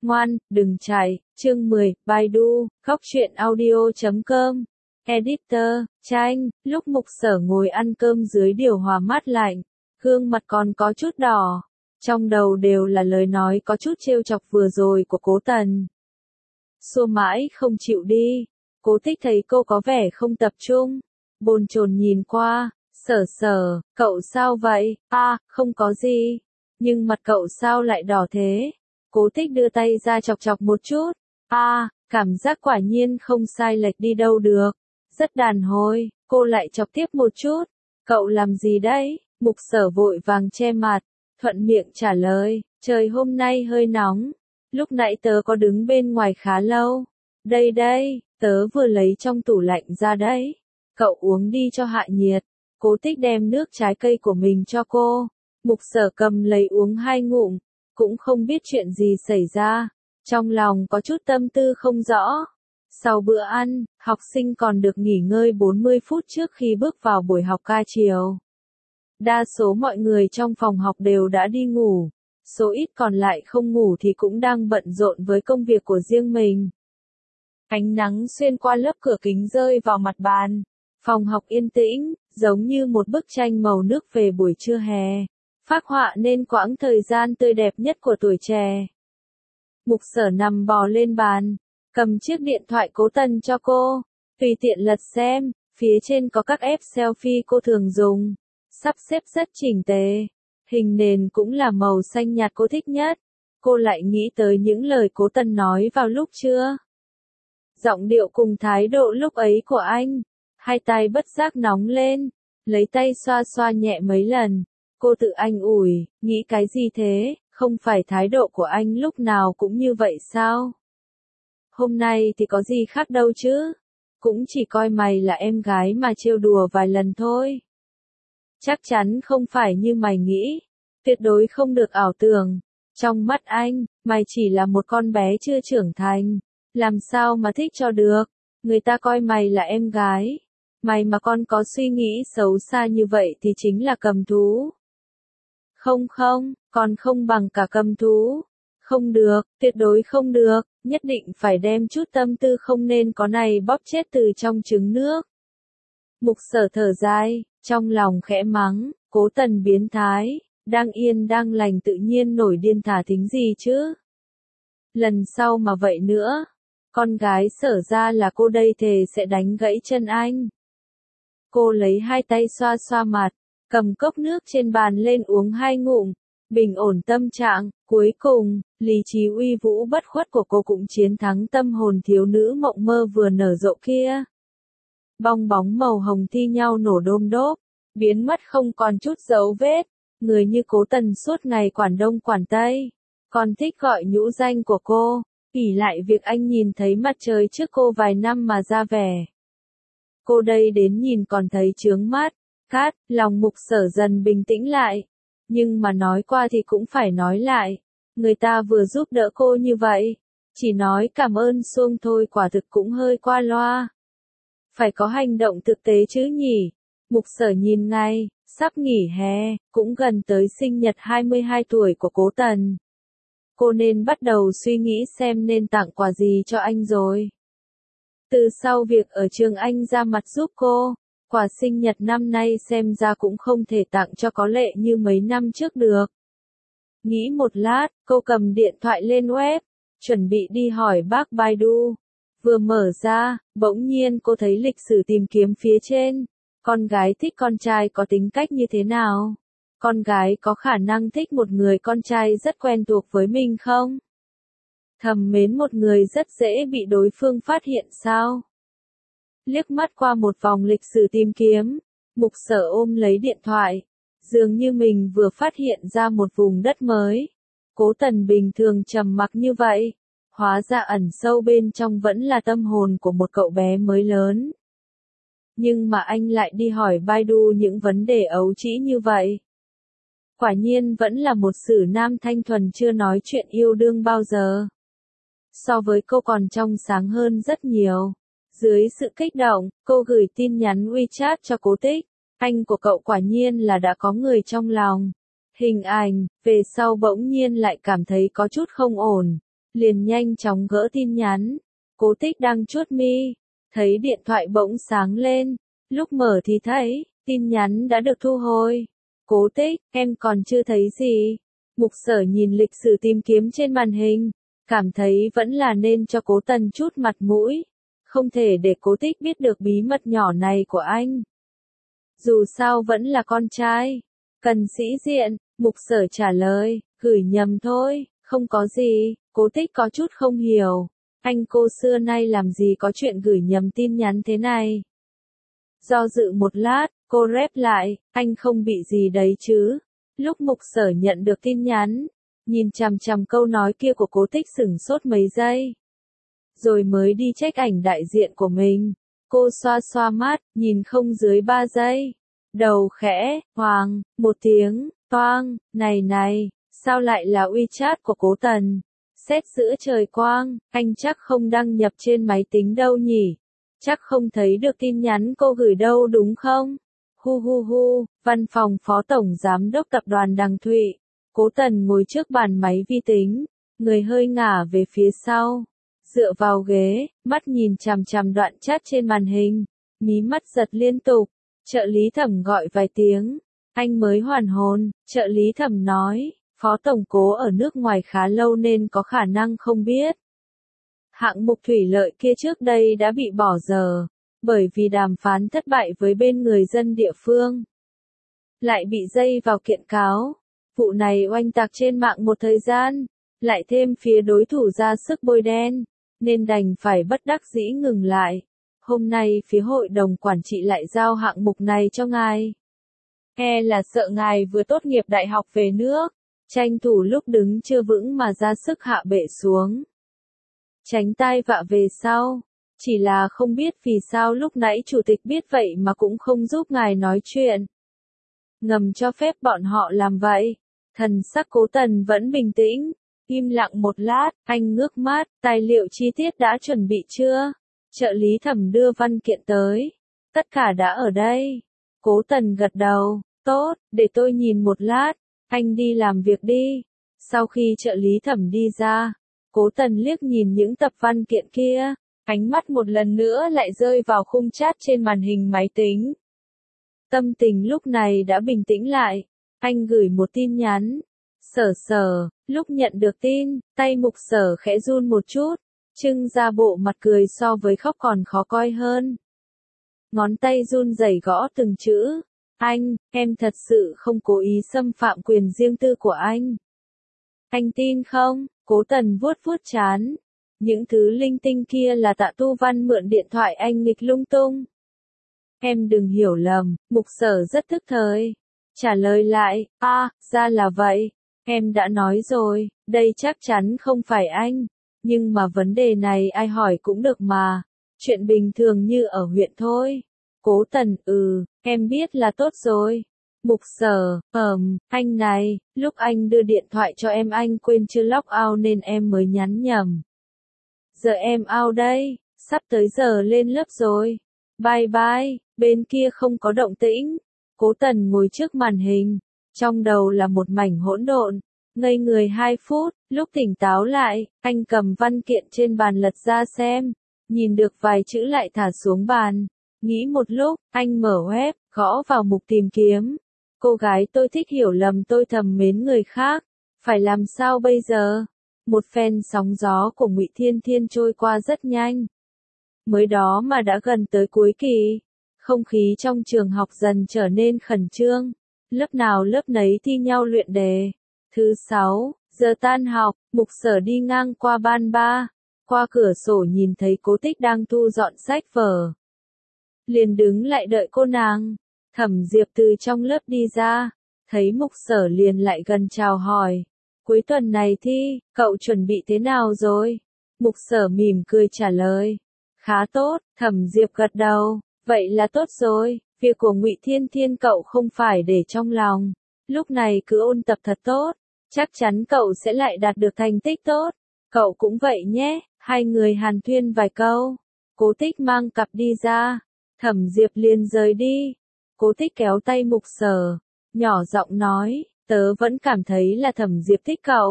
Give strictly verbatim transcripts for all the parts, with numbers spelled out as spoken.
Ngoan, đừng chạy. Chương mười, Baidu, Góc truyện audio chấm com. Editor, Tranh, lúc Mục Sở ngồi ăn cơm dưới điều hòa mát lạnh, gương mặt còn có chút đỏ, trong đầu đều là lời nói có chút trêu chọc vừa rồi của Cố Tần. Xua mãi không chịu đi, Cố Tích thấy cô có vẻ không tập trung, bồn chồn nhìn qua, Sở Sở, cậu sao vậy? A, à, không có gì, nhưng mặt cậu sao lại đỏ thế? Cố Tích đưa tay ra chọc chọc một chút, a, à, cảm giác quả nhiên không sai lệch đi đâu được, rất đàn hồi, cô lại chọc tiếp một chút, cậu làm gì đấy? Mục Sở vội vàng che mặt, thuận miệng trả lời, trời hôm nay hơi nóng, lúc nãy tớ có đứng bên ngoài khá lâu, đây đây, tớ vừa lấy trong tủ lạnh ra đấy, cậu uống đi cho hạ nhiệt. Cố Tích đem nước trái cây của mình cho cô, Mục Sở cầm lấy uống hai ngụm, cũng không biết chuyện gì xảy ra, trong lòng có chút tâm tư không rõ. Sau bữa ăn, học sinh còn được nghỉ ngơi bốn mươi phút trước khi bước vào buổi học ca chiều. Đa số mọi người trong phòng học đều đã đi ngủ, số ít còn lại không ngủ thì cũng đang bận rộn với công việc của riêng mình. Ánh nắng xuyên qua lớp cửa kính rơi vào mặt bàn, phòng học yên tĩnh, giống như một bức tranh màu nước về buổi trưa hè, phác họa nên quãng thời gian tươi đẹp nhất của tuổi trẻ. Mục Sở nằm bò lên bàn, cầm chiếc điện thoại Cố Tần cho cô, tùy tiện lật xem, phía trên có các app selfie cô thường dùng, sắp xếp rất chỉnh tề, hình nền cũng là màu xanh nhạt cô thích nhất. Cô lại nghĩ tới những lời Cố Tần nói vào lúc trưa. Giọng điệu cùng thái độ lúc ấy của anh, hai tay bất giác nóng lên, lấy tay xoa xoa nhẹ mấy lần, cô tự anh ủi, nghĩ cái gì thế, không phải thái độ của anh lúc nào cũng như vậy sao? Hôm nay thì có gì khác đâu chứ, cũng chỉ coi mày là em gái mà trêu đùa vài lần thôi. Chắc chắn không phải như mày nghĩ, tuyệt đối không được ảo tưởng, trong mắt anh, mày chỉ là một con bé chưa trưởng thành, làm sao mà thích cho được, người ta coi mày là em gái. Mày mà con có suy nghĩ xấu xa như vậy thì chính là cầm thú. Không không, còn không bằng cả cầm thú. Không được, tuyệt đối không được, nhất định phải đem chút tâm tư không nên có này bóp chết từ trong trứng nước. Mục Sở thở dài, trong lòng khẽ mắng, Cố Tần biến thái, đang yên đang lành tự nhiên nổi điên thả thính gì chứ. Lần sau mà vậy nữa, con gái Sở ra là cô đây thề sẽ đánh gãy chân anh. Cô lấy hai tay xoa xoa mặt, cầm cốc nước trên bàn lên uống hai ngụm, bình ổn tâm trạng, cuối cùng, lý trí uy vũ bất khuất của cô cũng chiến thắng tâm hồn thiếu nữ mộng mơ vừa nở rộ kia. Bong bóng màu hồng thi nhau nổ đôm đốp, biến mất không còn chút dấu vết, người như Cố Tần suốt ngày quản đông quản tây, còn thích gọi nhũ danh của cô, ỷ lại việc anh nhìn thấy mặt trời trước cô vài năm mà ra vẻ. Cô đây đến nhìn còn thấy chướng mắt, cát, lòng Mục Sở dần bình tĩnh lại. Nhưng mà nói qua thì cũng phải nói lại, người ta vừa giúp đỡ cô như vậy, chỉ nói cảm ơn xuông thôi quả thực cũng hơi qua loa. Phải có hành động thực tế chứ nhỉ. Mục Sở nhìn ngay, sắp nghỉ hè, cũng gần tới sinh nhật hai mươi hai tuổi của Cố Tần. Cô nên bắt đầu suy nghĩ xem nên tặng quà gì cho anh rồi. Từ sau việc ở trường anh ra mặt giúp cô, quà sinh nhật năm nay xem ra cũng không thể tặng cho có lệ như mấy năm trước được. Nghĩ một lát, cô cầm điện thoại lên web, chuẩn bị đi hỏi bác Baidu. Vừa mở ra, bỗng nhiên cô thấy lịch sử tìm kiếm phía trên. Con gái thích con trai có tính cách như thế nào? Con gái có khả năng thích một người con trai rất quen thuộc với mình không? Thầm mến một người rất dễ bị đối phương phát hiện sao? Liếc mắt qua một vòng lịch sử tìm kiếm, Mục Sở ôm lấy điện thoại, dường như mình vừa phát hiện ra một vùng đất mới. Cố Tần bình thường trầm mặc như vậy, hóa ra ẩn sâu bên trong vẫn là tâm hồn của một cậu bé mới lớn. Nhưng mà anh lại đi hỏi Baidu những vấn đề ấu trĩ như vậy. Quả nhiên vẫn là một sử nam thanh thuần chưa nói chuyện yêu đương bao giờ. So với cô còn trong sáng hơn rất nhiều. Dưới sự kích động, cô gửi tin nhắn WeChat cho Cố Tích. Anh của cậu quả nhiên là đã có người trong lòng. Hình ảnh, về sau bỗng nhiên lại cảm thấy có chút không ổn. liền nhanh chóng gỡ tin nhắn. Cố Tích đang chuốt mi, thấy điện thoại bỗng sáng lên, lúc mở thì thấy, tin nhắn đã được thu hồi. Cố Tích, em còn chưa thấy gì. Mục Sở nhìn lịch sử tìm kiếm trên màn hình, cảm thấy vẫn là nên cho Cố Tần chút mặt mũi, không thể để Cố Tích biết được bí mật nhỏ này của anh. Dù sao vẫn là con trai, cần sĩ diện, Mục Sở trả lời, gửi nhầm thôi, không có gì. Cố Tích có chút không hiểu, anh cô xưa nay làm gì có chuyện gửi nhầm tin nhắn thế này. Do dự một lát, cô rep lại, anh không bị gì đấy chứ. Lúc Mục Sở nhận được tin nhắn, nhìn chằm chằm câu nói kia của Cố Tích sửng sốt mấy giây. Rồi mới đi check ảnh đại diện của mình. Cô xoa xoa mắt, nhìn không dưới ba giây. Đầu khẽ, hoàng, một tiếng, toang, này này, sao lại là WeChat của Cố Tần? Xét giữa trời quang, anh chắc không đăng nhập trên máy tính đâu nhỉ? Chắc không thấy được tin nhắn cô gửi đâu đúng không? Hu hu hu, văn phòng phó tổng giám đốc tập đoàn Đằng Thụy. Cố Tần ngồi trước bàn máy vi tính, người hơi ngả về phía sau, dựa vào ghế, mắt nhìn chằm chằm đoạn chat trên màn hình, mí mắt giật liên tục. Trợ lý Thẩm gọi vài tiếng, anh mới hoàn hồn. Trợ lý Thẩm nói, phó tổng Cố ở nước ngoài khá lâu nên có khả năng không biết. Hạng mục thủy lợi kia trước đây đã bị bỏ dở, bởi vì đàm phán thất bại với bên người dân địa phương. Lại bị dây vào kiện cáo. Vụ này oanh tạc trên mạng một thời gian, lại thêm phía đối thủ ra sức bôi đen, nên đành phải bất đắc dĩ ngừng lại. Hôm nay phía hội đồng quản trị lại giao hạng mục này cho ngài. E là sợ ngài vừa tốt nghiệp đại học về nước, tranh thủ lúc đứng chưa vững mà ra sức hạ bệ xuống. Tránh tai vạ về sau. Chỉ là không biết vì sao lúc nãy chủ tịch biết vậy mà cũng không giúp ngài nói chuyện. Ngầm cho phép bọn họ làm vậy. Thần sắc Cố Tần vẫn bình tĩnh. Im lặng một lát, anh ngước mắt, tài liệu chi tiết đã chuẩn bị chưa? Trợ lý Thẩm đưa văn kiện tới. Tất cả đã ở đây. Cố Tần gật đầu, tốt, để tôi nhìn một lát, anh đi làm việc đi. Sau khi trợ lý Thẩm đi ra, Cố Tần liếc nhìn những tập văn kiện kia, ánh mắt một lần nữa lại rơi vào khung chat trên màn hình máy tính. Tâm tình lúc này đã bình tĩnh lại, anh gửi một tin nhắn. Sở Sở, lúc nhận được tin, tay Mục Sở khẽ run một chút, trưng ra bộ mặt cười so với khóc còn khó coi hơn. Ngón tay run rẩy gõ từng chữ. Anh, em thật sự không cố ý xâm phạm quyền riêng tư của anh. Anh tin không? Cố Tần vuốt vuốt trán. Những thứ linh tinh kia là Tạ Tu Văn mượn điện thoại anh nghịch lung tung. Em đừng hiểu lầm, Mục Sở rất thức thời. Trả lời lại, a, à, ra là vậy. Em đã nói rồi, đây chắc chắn không phải anh. Nhưng mà vấn đề này ai hỏi cũng được mà. Chuyện bình thường như ở huyện thôi. Cố Tần, ừ, em biết là tốt rồi. Mục Sở, ờm, anh này, lúc anh đưa điện thoại cho em anh quên chưa lock out nên em mới nhắn nhầm. Giờ em out đây, sắp tới giờ lên lớp rồi. Bye bye, bên kia không có động tĩnh. Cố Tần ngồi trước màn hình, trong đầu là một mảnh hỗn độn. Ngây người hai phút, lúc tỉnh táo lại, anh cầm văn kiện trên bàn lật ra xem, nhìn được vài chữ lại thả xuống bàn. Nghĩ một lúc, anh mở web, gõ vào mục tìm kiếm. Cô gái tôi thích hiểu lầm tôi thầm mến người khác, phải làm sao bây giờ? Một phen sóng gió của Ngụy Thiên Thiên trôi qua rất nhanh. Mới đó mà đã gần tới cuối kỳ, không khí trong trường học dần trở nên khẩn trương, lớp nào lớp nấy thi nhau luyện đề. Thứ sáu, giờ tan học, Mục Sở đi ngang qua ban ba, qua cửa sổ nhìn thấy Cố Tích đang thu dọn sách vở. Liền đứng lại đợi cô nàng. Thẩm Diệp từ trong lớp đi ra, thấy Mục Sở liền lại gần chào hỏi. Cuối tuần này thi, cậu chuẩn bị thế nào rồi? Mục Sở mỉm cười trả lời. Khá tốt, Thẩm Diệp gật đầu. Vậy là tốt rồi, việc của Ngụy Thiên Thiên cậu không phải để trong lòng. Lúc này cứ ôn tập thật tốt, chắc chắn cậu sẽ lại đạt được thành tích tốt. Cậu cũng vậy nhé, hai người hàn huyên vài câu. Cố Tích mang cặp đi ra, Thẩm Diệp liền rời đi. Cố Tích kéo tay Mục Sở, nhỏ giọng nói, tớ vẫn cảm thấy là Thẩm Diệp thích cậu.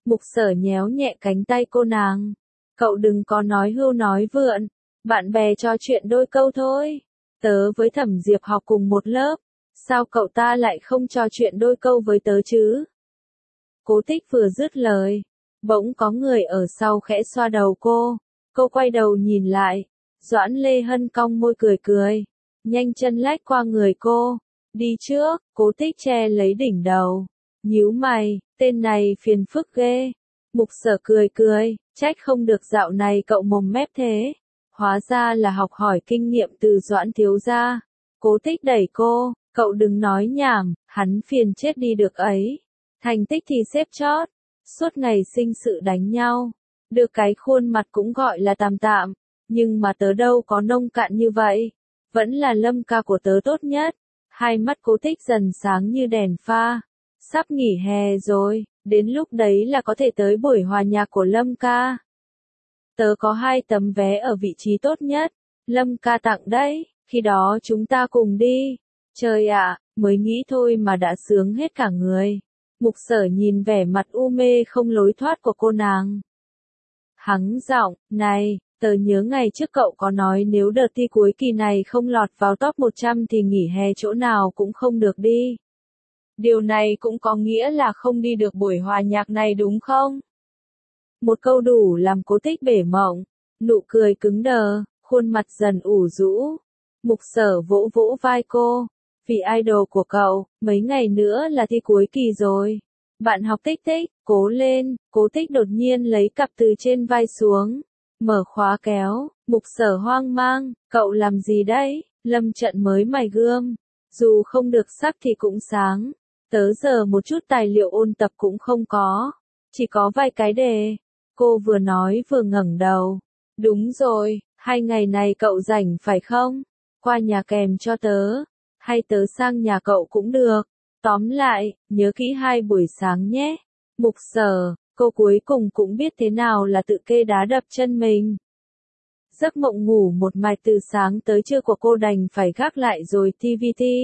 Mục Sở nhéo nhẹ cánh tay cô nàng. Cậu đừng có nói hưu nói vượn, bạn bè trò chuyện đôi câu thôi. Tớ với Thẩm Diệp học cùng một lớp, sao cậu ta lại không trò chuyện đôi câu với tớ chứ? Cố Tích vừa dứt lời, bỗng có người ở sau khẽ xoa đầu cô. Cô quay đầu nhìn lại, Doãn Lê Hân cong môi cười cười, nhanh chân lách qua người cô. Đi trước, Cố Tích che lấy đỉnh đầu, nhíu mày, tên này phiền phức ghê. Mục Sở cười cười, trách không được dạo này cậu mồm mép thế. Hóa ra là học hỏi kinh nghiệm từ Doãn thiếu gia. Cố Tích đẩy cô, cậu đừng nói nhảm, hắn phiền chết đi được ấy. Thành tích thì xếp chót, suốt ngày sinh sự đánh nhau. Được cái khuôn mặt cũng gọi là tạm tạm, nhưng mà tớ đâu có nông cạn như vậy. Vẫn là Lâm ca của tớ tốt nhất. Hai mắt Cố Tích dần sáng như đèn pha. Sắp nghỉ hè rồi, đến lúc đấy là có thể tới buổi hòa nhạc của Lâm ca. Tớ có hai tấm vé ở vị trí tốt nhất, Lâm ca tặng đấy, khi đó chúng ta cùng đi. Trời ạ, mới nghĩ thôi mà đã sướng hết cả người. Mục Sở nhìn vẻ mặt u mê không lối thoát của cô nàng. Hắng giọng, này, tớ nhớ ngày trước cậu có nói nếu đợt thi cuối kỳ này không lọt vào top một trăm thì nghỉ hè chỗ nào cũng không được đi. Điều này cũng có nghĩa là không đi được buổi hòa nhạc này đúng không? Một câu đủ làm Cố Tích bể mộng, nụ cười cứng đờ, khuôn mặt dần ủ rũ. Mục Sở vỗ vỗ vai cô, vì idol của cậu, mấy ngày nữa là thi cuối kỳ rồi. Bạn học Tích Tích, cố lên. Cố Tích đột nhiên lấy cặp từ trên vai xuống, mở khóa kéo. Mục Sở hoang mang, cậu làm gì đấy? Lâm Trận mới mài gươm, dù không được sắc thì cũng sáng. Tớ giờ một chút tài liệu ôn tập cũng không có, chỉ có vài cái đề. Cô vừa nói vừa ngẩng đầu. Đúng rồi, hai ngày này cậu rảnh phải không? Qua nhà kèm cho tớ, hay tớ sang nhà cậu cũng được. Tóm lại, nhớ kỹ hai buổi sáng nhé. Mục Sở, cô cuối cùng cũng biết thế nào là tự kê đá đập chân mình. Giấc mộng ngủ một mạch từ sáng tới trưa của cô đành phải gác lại rồi tê vê tê.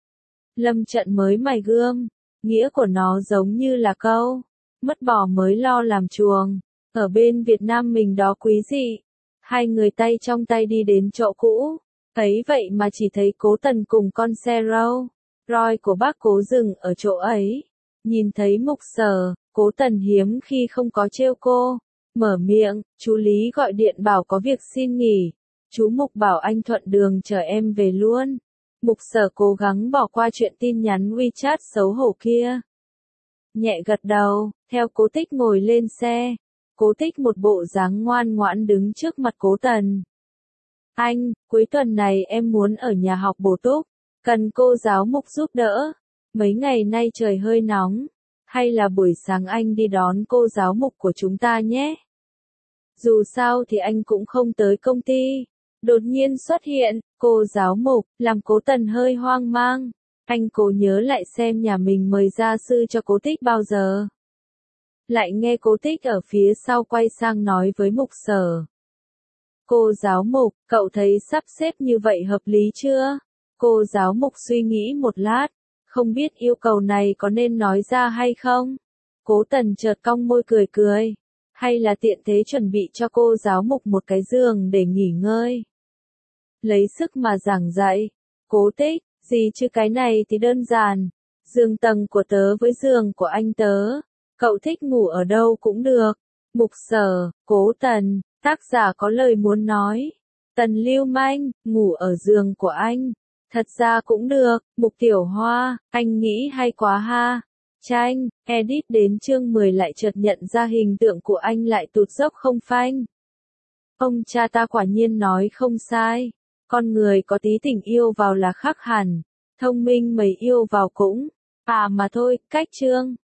Lâm Trận mới mài gươm, nghĩa của nó giống như là câu, mất bò mới lo làm chuồng. Ở bên Việt Nam mình đó quý dị. Hai người tay trong tay đi đến chỗ cũ, ấy vậy mà chỉ thấy Cố Tần cùng con xe Rolls Royce của bác Cố dừng ở chỗ ấy. Nhìn thấy Mục Sở, Cố Tần hiếm khi không có trêu cô, mở miệng, chú Lý gọi điện bảo có việc xin nghỉ. Chú Mục bảo anh thuận đường chở em về luôn. Mục Sở cố gắng bỏ qua chuyện tin nhắn WeChat xấu hổ kia. Nhẹ gật đầu, theo Cố Tích ngồi lên xe. Cố Tích một bộ dáng ngoan ngoãn đứng trước mặt Cố Tần. Anh, cuối tuần này em muốn ở nhà học bổ túc, cần cô giáo Mục giúp đỡ. Mấy ngày nay trời hơi nóng, hay là buổi sáng anh đi đón cô giáo Mục của chúng ta nhé. Dù sao thì anh cũng không tới công ty. Đột nhiên xuất hiện, cô giáo Mục, làm Cố Tần hơi hoang mang. Anh cố nhớ lại xem nhà mình mời gia sư cho Cố Tích bao giờ. Lại nghe Cố Tích ở phía sau quay sang nói với Mục Sở. Cô giáo Mục, cậu thấy sắp xếp như vậy hợp lý chưa? Cô giáo Mục suy nghĩ một lát, không biết yêu cầu này có nên nói ra hay không? Cố Tần chợt cong môi cười cười, hay là tiện thế chuẩn bị cho cô giáo Mục một cái giường để nghỉ ngơi. Lấy sức mà giảng dạy. Cố Tích, gì chứ cái này thì đơn giản. Giường tầng của tớ với giường của anh tớ. Cậu thích ngủ ở đâu cũng được. Mục Sở, Cố Tần, tác giả có lời muốn nói. Tần lưu manh, ngủ ở giường của anh. Thật ra cũng được. Mục Tiểu Hoa, anh nghĩ hay quá ha. Tranh, edit đến chương mười lại chợt nhận ra hình tượng của anh lại tụt dốc không phanh. Ông cha ta quả nhiên nói không sai. Con người có tí tình yêu vào là khác hẳn. Thông minh mấy yêu vào cũng. À mà thôi, cách chương.